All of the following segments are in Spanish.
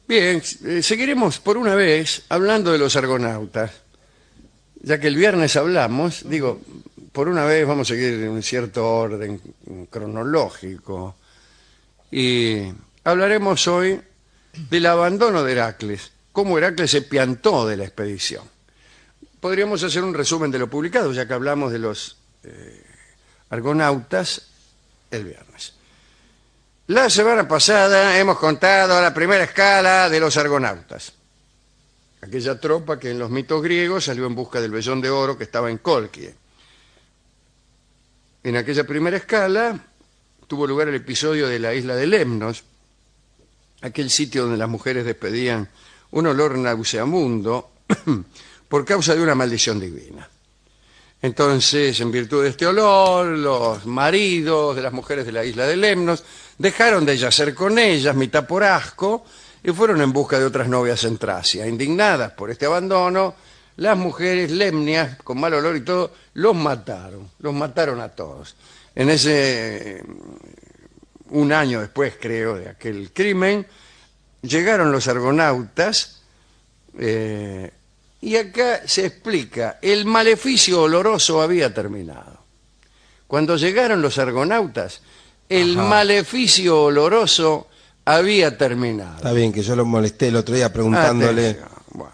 Bien, seguiremos por una vez hablando de los argonautas. Ya que el viernes hablamos, digo, por una vez vamos a seguir en un cierto orden cronológico. Y hablaremos hoy del abandono de Heracles, cómo Heracles se piantó de la expedición. Podríamos hacer un resumen de lo publicado, ya que hablamos de los argonautas el viernes. La semana pasada hemos contado la primera escala de los argonautas. Aquella tropa que en los mitos griegos salió en busca del vellón de oro que estaba en Colquie. En aquella primera escala tuvo lugar el episodio de la isla de Lemnos, aquel sitio donde las mujeres despedían un olor nauseabundo por causa de una maldición divina. Entonces, en virtud de este olor, los maridos de las mujeres de la isla de Lemnos dejaron de yacer con ellas, mitad por asco, y fueron en busca de otras novias en Tracia. Indignadas por este abandono, las mujeres lemnias, con mal olor y todo, los mataron a todos. En un año después, creo, de aquel crimen, llegaron los argonautas, y acá se explica, el maleficio oloroso había terminado. Cuando llegaron los argonautas, el maleficio oloroso había terminado. Está bien, que yo lo molesté el otro día preguntándole. Bueno,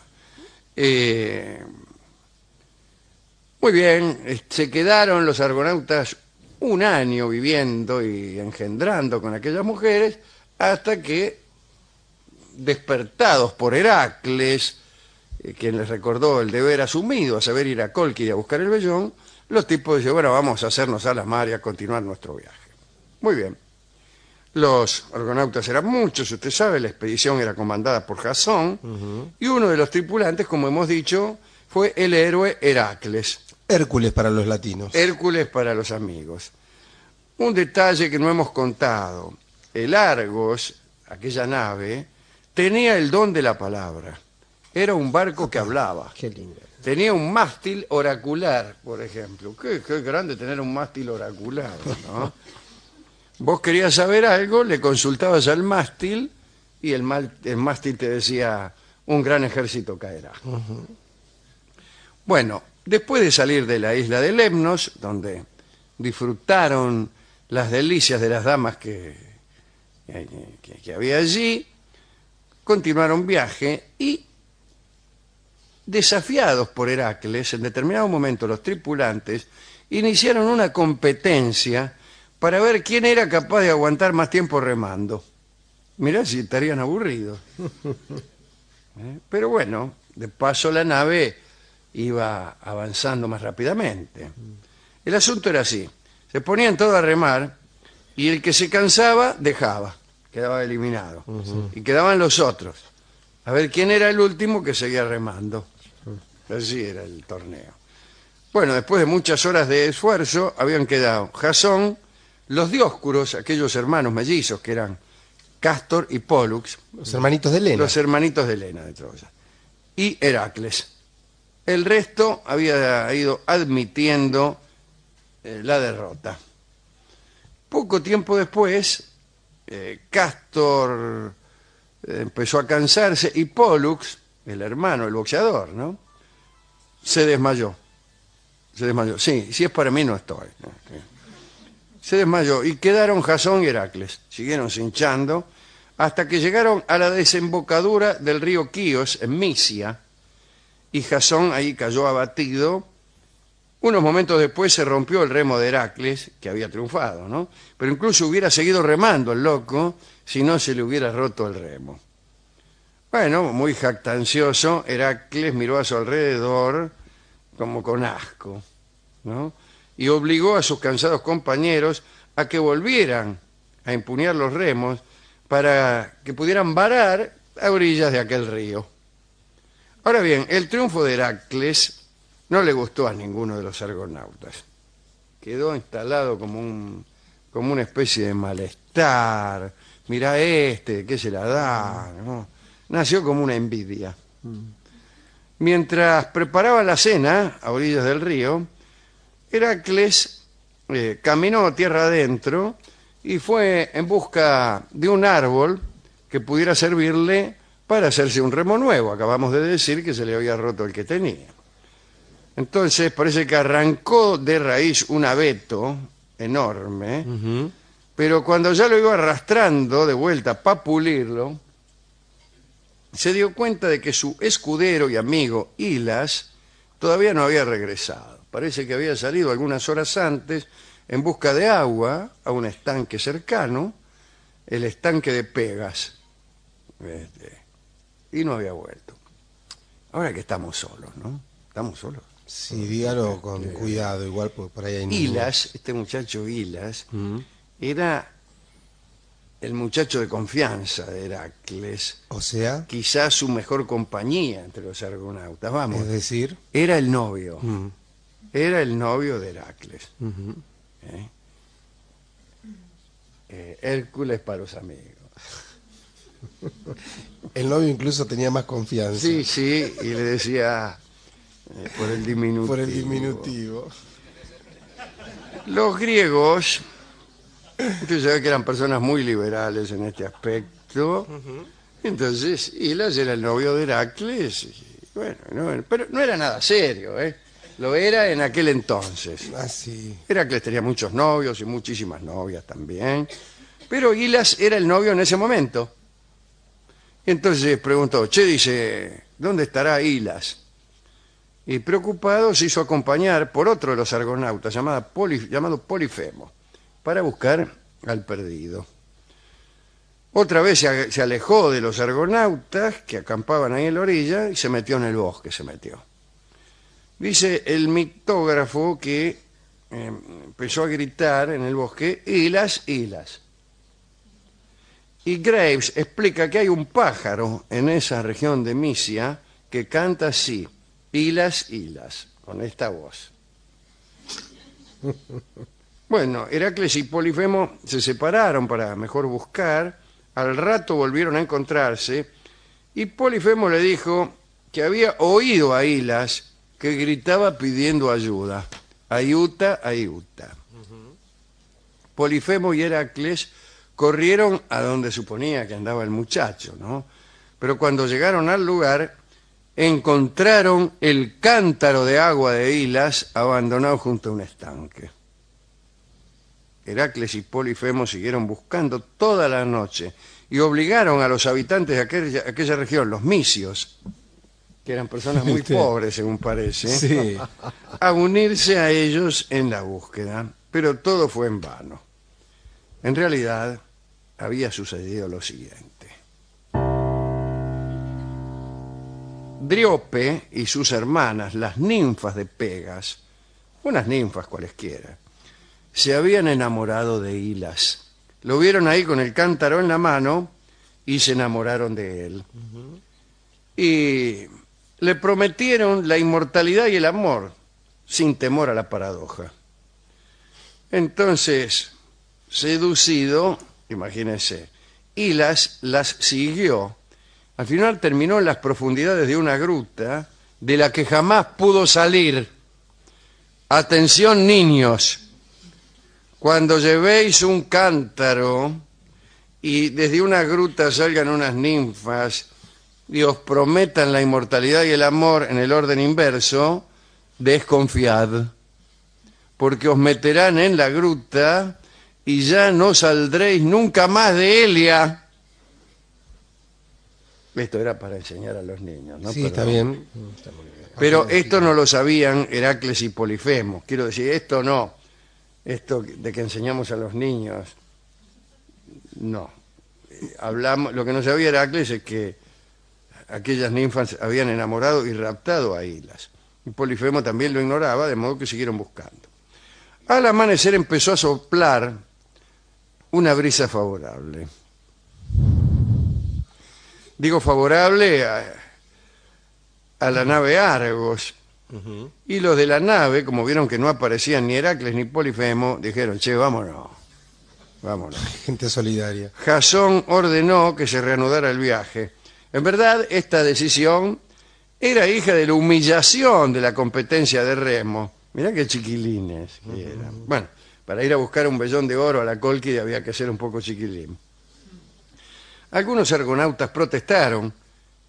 muy bien, se quedaron los argonautas un año viviendo y engendrando con aquellas mujeres, hasta que, despertados por Heracles, quien les recordó el deber asumido, a saber ir a Colquide a buscar el vellón, los tipos dijeron, bueno, vamos a hacernos a las mar y a continuar nuestro viaje. Muy bien. Los argonautas eran muchos, usted sabe, la expedición era comandada por Jasón, y uno de los tripulantes, como hemos dicho, fue el héroe Heracles. Hércules para los latinos. Hércules para los amigos. Un detalle que no hemos contado. El Argos, aquella nave, tenía el don de la palabra. Era un barco que hablaba. Qué lindo. Tenía un mástil oracular, por ejemplo. Qué grande tener un mástil oracular, ¿no? Vos querías saber algo, le consultabas al mástil y el mástil te decía, un gran ejército caerá. Bueno, después de salir de la isla de Lemnos, donde disfrutaron las delicias de las damas que había allí, continuaron viaje y, desafiados por Heracles, en determinado momento los tripulantes iniciaron una competencia para ver quién era capaz de aguantar más tiempo remando. Mirá si estarían aburridos. Pero bueno, de paso la nave iba avanzando más rápidamente. El asunto era así. Se ponían todos a remar y el que se cansaba dejaba, quedaba eliminado. Y quedaban los otros. A ver quién era el último que seguía remando. Así era el torneo. Bueno, después de muchas horas de esfuerzo, habían quedado Jasón, los Dioscuros, aquellos hermanos mellizos que eran Cástor y Pólux. Los hermanitos de Helena. Los hermanitos de Helena de Troya. Y Heracles. El resto había ido admitiendo la derrota. Poco tiempo después, Cástor empezó a cansarse y Pólux, el hermano, el boxeador, ¿no?, se desmayó. Sí, si es para mí no estoy. Se desmayó y quedaron Jasón y Heracles. Siguieron hinchando hasta que llegaron a la desembocadura del río Quíos, en Misia, y Jasón ahí cayó abatido. Unos momentos después se rompió el remo de Heracles, que había triunfado, ¿no? Pero incluso hubiera seguido remando el loco si no se le hubiera roto el remo. Bueno, muy jactancioso, Heracles miró a su alrededor como con asco, ¿no?, y obligó a sus cansados compañeros a que volvieran a empuñar los remos para que pudieran varar a orillas de aquel río. Ahora bien, el triunfo de Heracles no le gustó a ninguno de los argonautas. Quedó instalado como una especie de malestar. Mirá ¿qué se la da?, ¿no? Nació como una envidia. Mientras preparaba la cena a orillas del río, Heracles caminó tierra adentro y fue en busca de un árbol que pudiera servirle para hacerse un remo nuevo. Acabamos de decir que se le había roto el que tenía. Entonces parece que arrancó de raíz un abeto enorme, pero cuando ya lo iba arrastrando de vuelta para pulirlo, se dio cuenta de que su escudero y amigo Hilas todavía no había regresado. Parece que había salido algunas horas antes en busca de agua a un estanque cercano, el estanque de Pegas, y no había vuelto. Ahora que estamos solos, ¿no? ¿Estamos solos? Sí, dígalo con cuidado, igual porque por ahí hay niños. Hilas, este muchacho Hilas, era el muchacho de confianza de Heracles, O sea, quizás su mejor compañía entre los argonautas. Vamos, es decir, era el novio, era el novio de Heracles. Hércules para los amigos. el novio incluso tenía más confianza. Sí, sí, y le decía por el diminutivo. Por el diminutivo. Los griegos, usted sabe que eran personas muy liberales en este aspecto. Entonces, Hilas era el novio de Heracles. Y, bueno, pero no era nada serio, ¿eh? Lo era en aquel entonces. Ah, sí. Heracles tenía muchos novios y muchísimas novias también. Pero Hilas era el novio en ese momento. Entonces preguntó, dice, ¿dónde estará Hilas? Y preocupado se hizo acompañar por otro de los argonautas llamado Polifemo para buscar al perdido. Otra vez se alejó de los argonautas que acampaban ahí en la orilla y se metió en el bosque, Dice el mitógrafo que empezó a gritar en el bosque, Hilas, Hilas. Y Graves explica que hay un pájaro en esa región de Misia que canta así, Hilas, Hilas, con esta voz. Bueno, Heracles y Polifemo se separaron para mejor buscar, al rato volvieron a encontrarse, y Polifemo le dijo que había oído a Hilas que gritaba pidiendo ayuda, ayuta, ayuta. Polifemo y Heracles corrieron a donde suponía que andaba el muchacho, ¿no? Pero cuando llegaron al lugar, encontraron el cántaro de agua de Hilas abandonado junto a un estanque. Heracles y Polifemo siguieron buscando toda la noche y obligaron a los habitantes de aquella región, los misios, que eran personas muy pobres, según parece, Sí. a unirse a ellos en la búsqueda, pero todo fue en vano. En realidad, había sucedido lo siguiente. Driope y sus hermanas, las ninfas de Pegas, unas ninfas cualesquiera, se habían enamorado de Hilas. Lo vieron ahí con el cántaro en la mano y se enamoraron de él. Y le prometieron la inmortalidad y el amor, sin temor a la paradoja. Entonces, seducido, imagínense, Hilas las siguió. Al final terminó en las profundidades de una gruta de la que jamás pudo salir. Atención, niños. Cuando llevéis un cántaro y desde una gruta salgan unas ninfas y os prometan la inmortalidad y el amor en el orden inverso, desconfiad, porque os meterán en la gruta y ya no saldréis nunca más de ella. Esto era para enseñar a los niños, ¿no? Sí, está bien. Pero esto no lo sabían Heracles y Polifemo. Quiero decir, esto no. Esto de que enseñamos a los niños, no. Lo que no sabía Heracles es que aquellas ninfas habían enamorado y raptado a Hilas. Y Polifemo también lo ignoraba, de modo que siguieron buscando. Al amanecer empezó a soplar una brisa favorable. Digo favorable a la nave Argos. Y los de la nave, como vieron que no aparecían ni Heracles ni Polifemo, dijeron, vámonos. Gente solidaria. Jasón ordenó que se reanudara el viaje. En verdad, esta decisión era hija de la humillación de la competencia de remo. Mirá qué chiquilines que eran. Bueno, para ir a buscar un vellón de oro a la Cólquida había que ser un poco chiquilín. Algunos argonautas protestaron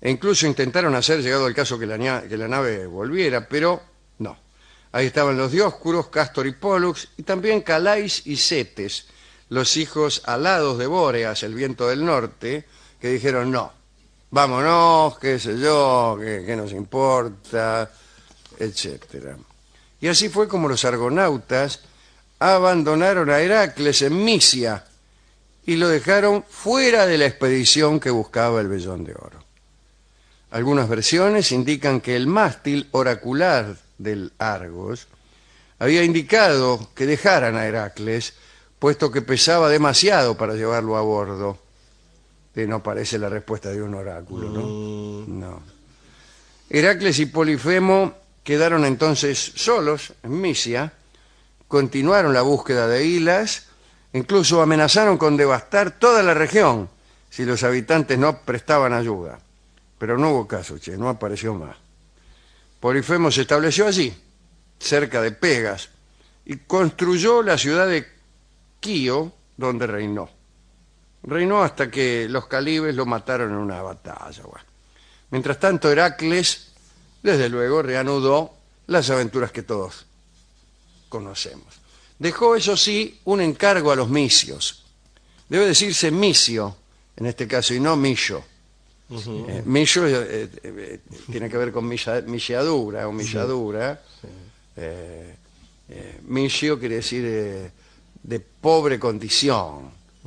E incluso intentaron hacer, llegado el caso, que la nave volviera, pero no. Ahí estaban los Dioscuros, Castor y Pólux, y también Calais y Cetes, los hijos alados de Bóreas, el viento del norte, que dijeron no, vámonos, qué sé yo, qué nos importa, etcétera. Y así fue como los argonautas abandonaron a Heracles en Misia y lo dejaron fuera de la expedición que buscaba el Vellón de Oro. Algunas versiones indican que el mástil oracular del Argos había indicado que dejaran a Heracles, puesto que pesaba demasiado para llevarlo a bordo. Que no parece la respuesta de un oráculo, ¿no? No. Heracles y Polifemo quedaron entonces solos en Misia, continuaron la búsqueda de Hilas, incluso amenazaron con devastar toda la región si los habitantes no prestaban ayuda. Pero no hubo caso, no apareció más. Polifemo se estableció allí, cerca de Pegas, y construyó la ciudad de Quío, donde reinó. Reinó hasta que los calibes lo mataron en una batalla. Bueno. Mientras tanto, Heracles, desde luego, reanudó las aventuras que todos conocemos. Dejó, eso sí, un encargo a los misios. Debe decirse misio, en este caso, y no millo. Millo tiene que ver con milladura o milladura. Millo quiere decir de pobre condición,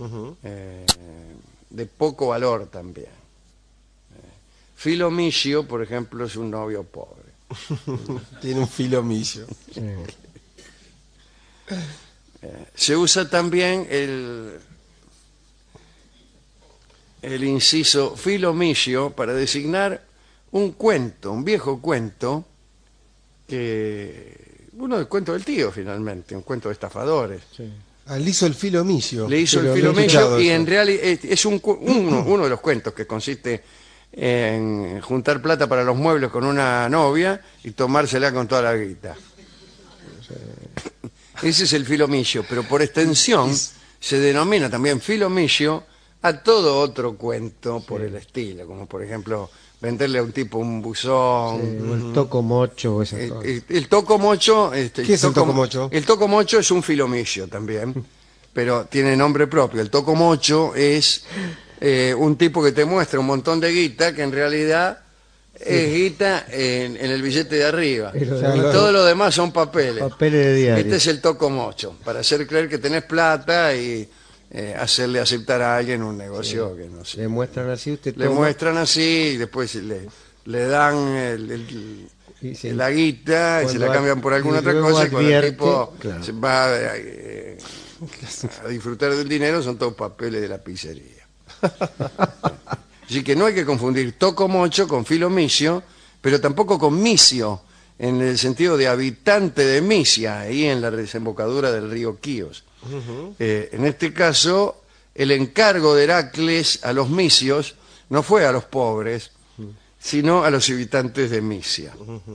de poco valor también. Filomigio, por ejemplo, es un novio pobre. Tiene un filomillo. Se usa también el inciso filomigio para designar un cuento, un viejo cuento, uno del cuento del tío, finalmente, un cuento de estafadores. Sí. Ah, le hizo el filomillo. Le hizo el filomigio y en realidad es uno de los cuentos que consiste en juntar plata para los muebles con una novia y tomársela con toda la guita. Ese es el filomigio, pero por extensión se denomina también filomigio a todo otro cuento por el estilo, como por ejemplo venderle a un tipo un buzón. Sí, el tocomocho. El tocomocho. ¿Qué es el tocomocho? El tocomocho es un filomigio también, pero tiene nombre propio. El tocomocho es un tipo que te muestra un montón de guita que en realidad es guita en el billete de arriba. Todo lo demás son papeles. Papeles de diario. Este es el tocomocho, para hacer creer que tenés plata y hacerle aceptar a alguien un negocio que no sé. Le muestran así, usted Le toma. muestran así y después le dan la guita y se la cambian por alguna otra cosa y cuando el tipo se va a disfrutar del dinero son todos papeles de la pizzería. Así que no hay que confundir tocomocho con filomigio, pero tampoco con misio, en el sentido de habitante de Misia, ahí en la desembocadura del río Quíos. En este caso, el encargo de Heracles a los misios no fue a los pobres, sino a los habitantes de Misia.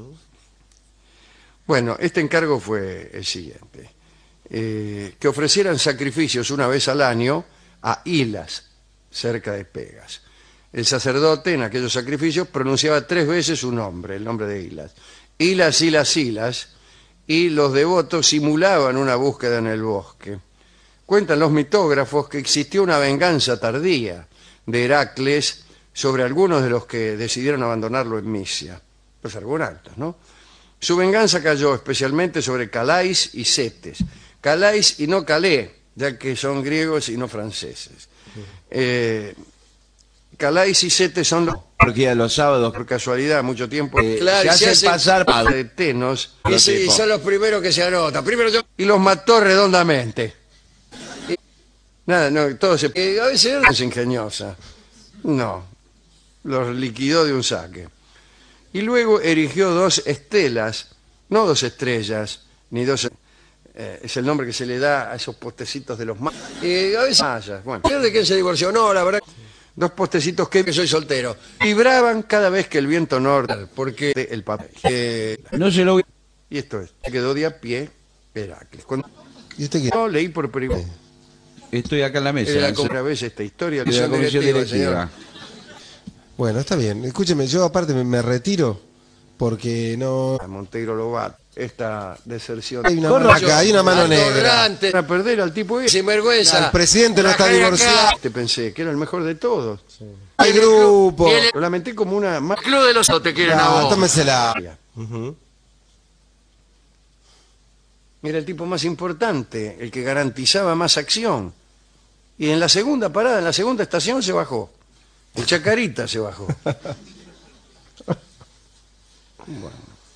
Bueno, este encargo fue el siguiente. Que ofrecieran sacrificios una vez al año a Hilas, cerca de Pegas. El sacerdote en aquellos sacrificios pronunciaba 3 veces su nombre, el nombre de Hilas. Hilas, Hilas, Hilas, y los devotos simulaban una búsqueda en el bosque. Cuentan los mitógrafos que existió una venganza tardía de Heracles sobre algunos de los que decidieron abandonarlo en Misia, los argonautas, ¿no? Su venganza cayó especialmente sobre Calais y Cetes. Calais y no Calais, ya que son griegos y no franceses. Calais y Cetes son los sábados, por casualidad, mucho tiempo, claro, se hacen pasar de Tenos, y son los primeros que se anotan. Y los mató redondamente. Nada, no, todo se... a veces es ingeniosa. No, los liquidó de un saque. Y luego erigió 2 estelas, no 2 estrellas, ni 2... es el nombre que se le da a esos postecitos de los mayas. A veces mayas, bueno. ¿De quién se divorció? No, la verdad... 2 postecitos que soy soltero. Vibraban cada vez que el viento norte, porque el papel... no se lo... Y esto es, quedó de a pie Heracles. Cuando ¿Y usted qué? yo leí por primera Estoy acá en la mesa. vez esta historia, de la comisión directiva. Bueno, está bien. Escúcheme, yo aparte me retiro porque no... A Monteiro Lobato, esta deserción. Hay una mano acá, hay una mano negra. Atorrante, A perder al tipo ese. sinvergüenza. El presidente no está Rajá de acá. divorciado. Te pensé que era el mejor de todos. Hay grupo. Y el Lo lamenté como una... club de los no te quieren a Ah, vos. tómesela. Era el tipo más importante, el que garantizaba más acción. Y en la segunda parada, en la segunda estación se bajó. El Chacarita se bajó. Bueno.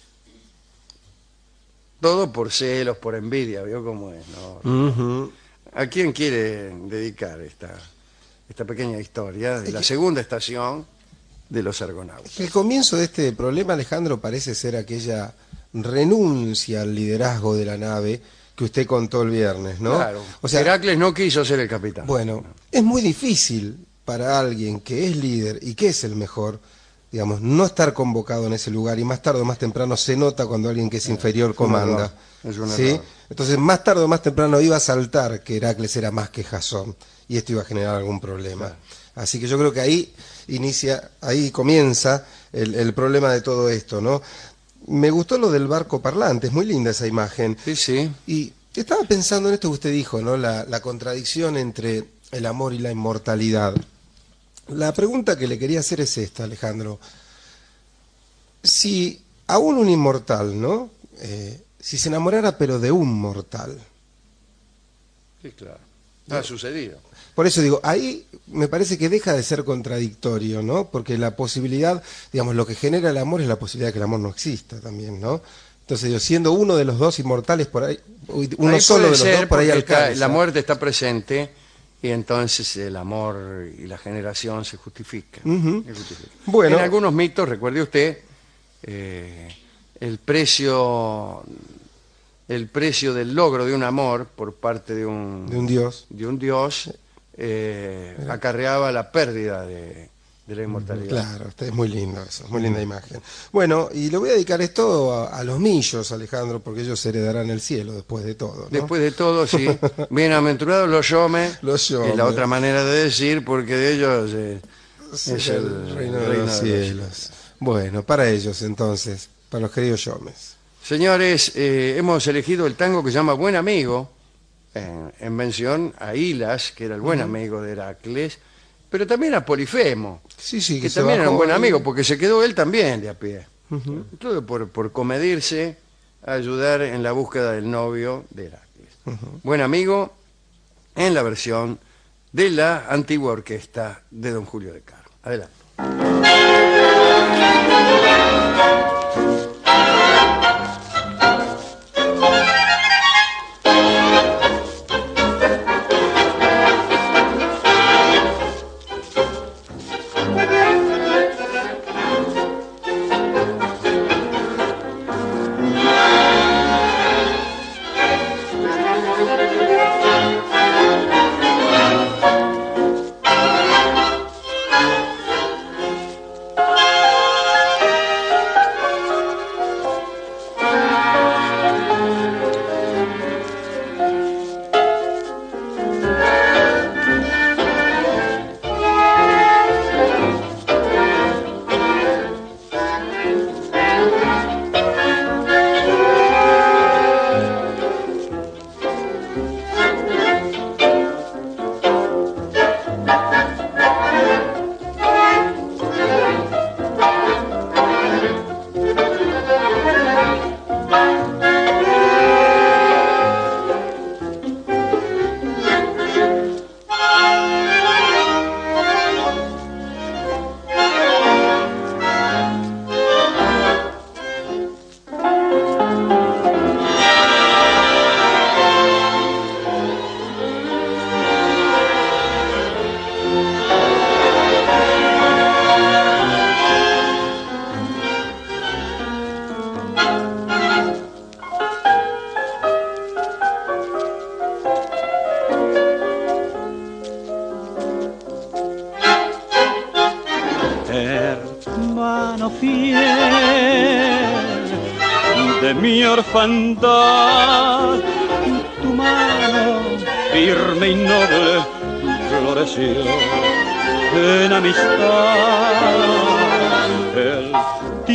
Todo por celos, por envidia, ¿vio cómo es? ¿No? ¿A quién quiere dedicar esta pequeña historia de la segunda estación de los argonautas? El comienzo de este problema, Alejandro, parece ser aquella renuncia al liderazgo de la nave que usted contó el viernes, ¿no? Claro. O sea, Heracles no quiso ser el capitán. bueno, es muy difícil para alguien que es líder y que es el mejor, digamos, no estar convocado en ese lugar, y más tarde o más temprano se nota cuando alguien que es inferior comanda. Es un ¿sí? error. Entonces, más tarde o más temprano iba a saltar que Heracles era más que Jasón, y esto iba a generar algún problema. Claro. Así que yo creo que ahí comienza el problema de todo esto, ¿no? Me gustó lo del barco parlante, es muy linda esa imagen. Sí, sí. Y estaba pensando en esto que usted dijo, ¿no? La contradicción entre el amor y la inmortalidad. La pregunta que le quería hacer es esta, Alejandro. Si aún un inmortal, ¿no? Si se enamorara pero de un mortal. Sí, claro. Ha sucedido. Por eso digo, ahí me parece que deja de ser contradictorio, ¿no? Porque la posibilidad, digamos, lo que genera el amor es la posibilidad de que el amor no exista también, ¿no? Entonces, yo siendo uno de los dos inmortales por ahí, uno Ahí solo de puede los ser dos por ahí porque alcanza. la muerte está presente y entonces el amor y la generación se justifican. Se justifican. Bueno. En algunos mitos, recuerde usted, el precio del logro de un amor por parte de un dios. acarreaba la pérdida de la inmortalidad. Claro, es muy lindo eso, muy linda imagen. Bueno, y le voy a dedicar esto a los millos, Alejandro, porque ellos heredarán el cielo después de todo, ¿no? Después de todo, sí. Bienaventurados los yomes, Los yomes. es la otra manera de decir, porque de ellos es el reino de los cielos. Bueno, para ellos entonces, para los queridos yomes. Señores, hemos elegido el tango que se llama Buen Amigo, en mención a Hilas, que era el buen amigo de Heracles, pero también a Polifemo, Sí, sí, que se también era un bajó buen ahí. amigo, porque se quedó él también de a pie. Todo por comedirse a ayudar en la búsqueda del novio de Heracles. Buen amigo en la versión de la antigua orquesta de don Julio de Caro. Adelante. Hermano fiel de mi orfandad, tu mano firme y noble floreció en amistad.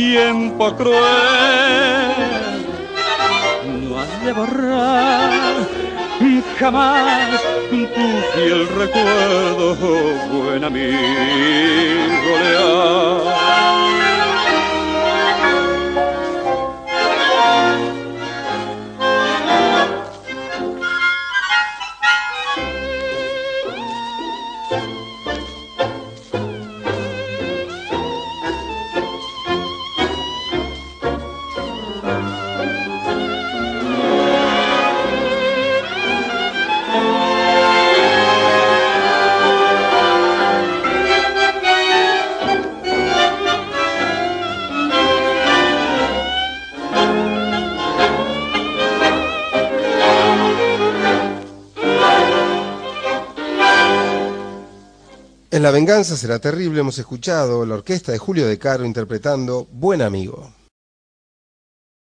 tiempo cruel no has de borrar jamás tu fiel recuerdo, buen amigo leal. En La venganza será terrible hemos escuchado la orquesta de Julio De Caro interpretando Buen Amigo.